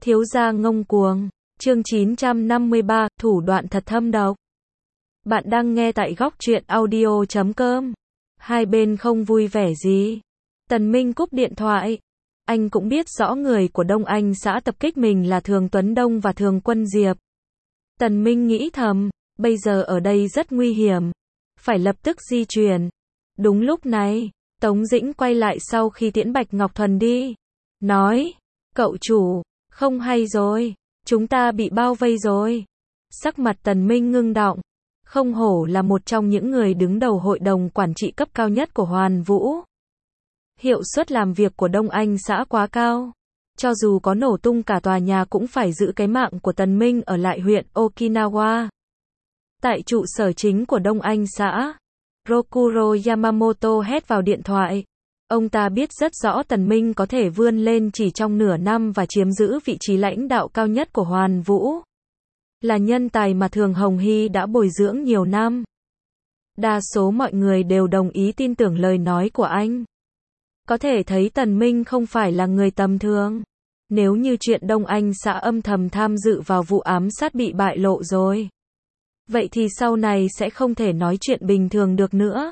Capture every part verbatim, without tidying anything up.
Thiếu gia ngông cuồng. Chương chín trăm năm mươi ba, thủ đoạn thật thâm độc. Bạn đang nghe tại góc truyện audio chấm com. Hai bên không vui vẻ gì. Tần Minh cúp điện thoại. Anh cũng biết rõ người của Đông Anh xã tập kích mình là Thường Tuấn Đông và Thường Quân Diệp. Tần Minh nghĩ thầm, bây giờ ở đây rất nguy hiểm. Phải lập tức di chuyển. Đúng lúc này, Tống Dĩnh quay lại sau khi tiễn Bạch Ngọc Thuần đi. Nói, cậu chủ, không hay rồi, chúng ta bị bao vây rồi. Sắc mặt Tần Minh ngưng đọng. Không hổ là một trong những người đứng đầu hội đồng quản trị cấp cao nhất của Hoàn Vũ. Hiệu suất làm việc của Đông Anh xã quá cao. Cho dù có nổ tung cả tòa nhà cũng phải giữ cái mạng của Tần Minh ở lại huyện Okinawa. Tại trụ sở chính của Đông Anh xã, Rokuro Yamamoto hét vào điện thoại. Ông ta biết rất rõ Tần Minh có thể vươn lên chỉ trong nửa năm và chiếm giữ vị trí lãnh đạo cao nhất của Hoàn Vũ. Là nhân tài mà Thường Hồng Hy đã bồi dưỡng nhiều năm. Đa số mọi người đều đồng ý tin tưởng lời nói của anh. Có thể thấy Tần Minh không phải là người tầm thường. Nếu như chuyện Đông Anh xã âm thầm tham dự vào vụ ám sát bị bại lộ rồi, vậy thì sau này sẽ không thể nói chuyện bình thường được nữa.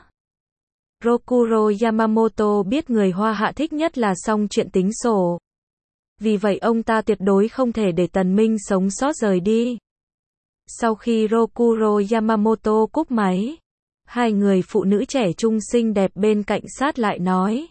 Rokuro Yamamoto biết người Hoa Hạ thích nhất là xong chuyện tính sổ. Vì vậy ông ta tuyệt đối không thể để Tần Minh sống sót rời đi. Sau khi Rokuro Yamamoto cúp máy, hai người phụ nữ trẻ trung xinh đẹp bên cạnh sát lại nói.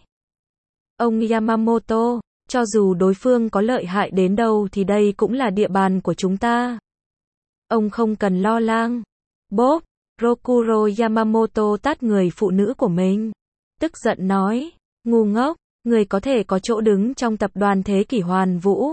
Ông Yamamoto, cho dù đối phương có lợi hại đến đâu thì đây cũng là địa bàn của chúng ta. Ông không cần lo lắng. Bốp, Rokuro Yamamoto tát người phụ nữ của mình. Tức giận nói, ngu ngốc, người có thể có chỗ đứng trong tập đoàn thế kỷ Hoàn Vũ.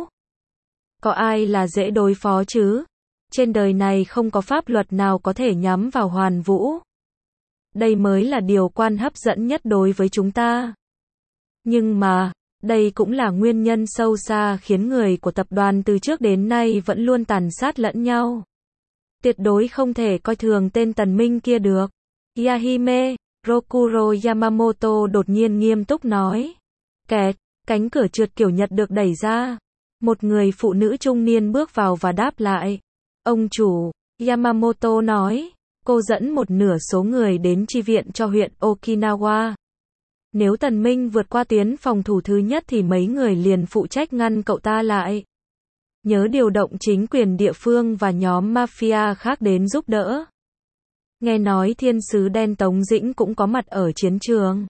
Có ai là dễ đối phó chứ? Trên đời này không có pháp luật nào có thể nhắm vào Hoàn Vũ. Đây mới là điều quan hấp dẫn nhất đối với chúng ta. Nhưng mà, đây cũng là nguyên nhân sâu xa khiến người của tập đoàn từ trước đến nay vẫn luôn tàn sát lẫn nhau. Tuyệt đối không thể coi thường tên Tần Minh kia được. Yahime, Rokuro Yamamoto đột nhiên nghiêm túc nói. Kẹt, cánh cửa trượt kiểu Nhật được đẩy ra. Một người phụ nữ trung niên bước vào và đáp lại. Ông chủ, Yamamoto nói, cô dẫn một nửa số người đến chi viện cho huyện Okinawa. Nếu Tần Minh vượt qua tuyến phòng thủ thứ nhất thì mấy người liền phụ trách ngăn cậu ta lại. Nhớ điều động chính quyền địa phương và nhóm mafia khác đến giúp đỡ. Nghe nói thiên sứ đen Tống Dĩnh cũng có mặt ở chiến trường.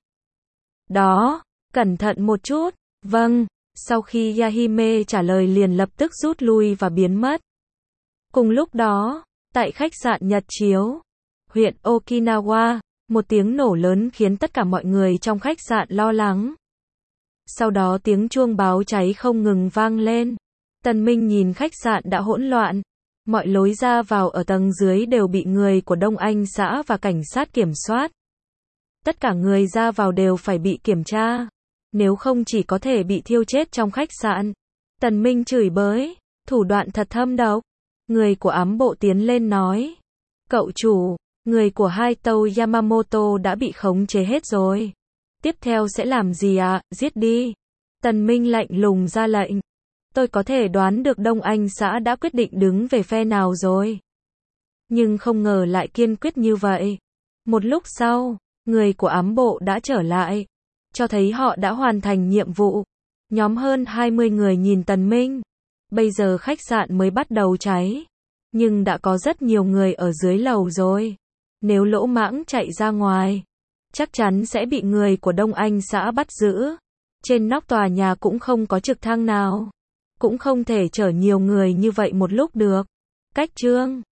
Đó, cẩn thận một chút. Vâng, sau khi Yahime trả lời liền lập tức rút lui và biến mất. Cùng lúc đó, tại khách sạn Nhật Chiếu, huyện Okinawa, một tiếng nổ lớn khiến tất cả mọi người trong khách sạn lo lắng. Sau đó tiếng chuông báo cháy không ngừng vang lên. Tần Minh nhìn khách sạn đã hỗn loạn. Mọi lối ra vào ở tầng dưới đều bị người của Đông Anh xã và cảnh sát kiểm soát. Tất cả người ra vào đều phải bị kiểm tra. Nếu không chỉ có thể bị thiêu chết trong khách sạn. Tần Minh chửi bới. Thủ đoạn thật thâm độc. Người của ám bộ tiến lên nói. Cậu chủ, người của hai tàu Yamamoto đã bị khống chế hết rồi. Tiếp theo sẽ làm gì ạ? À? Giết đi. Tần Minh lạnh lùng ra lệnh. Tôi có thể đoán được Đông Anh xã đã quyết định đứng về phe nào rồi. Nhưng không ngờ lại kiên quyết như vậy. Một lúc sau, người của ám bộ đã trở lại. Cho thấy họ đã hoàn thành nhiệm vụ. Nhóm hơn hai mươi người nhìn Tần Minh. Bây giờ khách sạn mới bắt đầu cháy. Nhưng đã có rất nhiều người ở dưới lầu rồi. Nếu lỗ mãng chạy ra ngoài, chắc chắn sẽ bị người của Đông Anh xã bắt giữ. Trên nóc tòa nhà cũng không có trực thăng nào. Cũng không thể chở nhiều người như vậy một lúc được. Cách trương.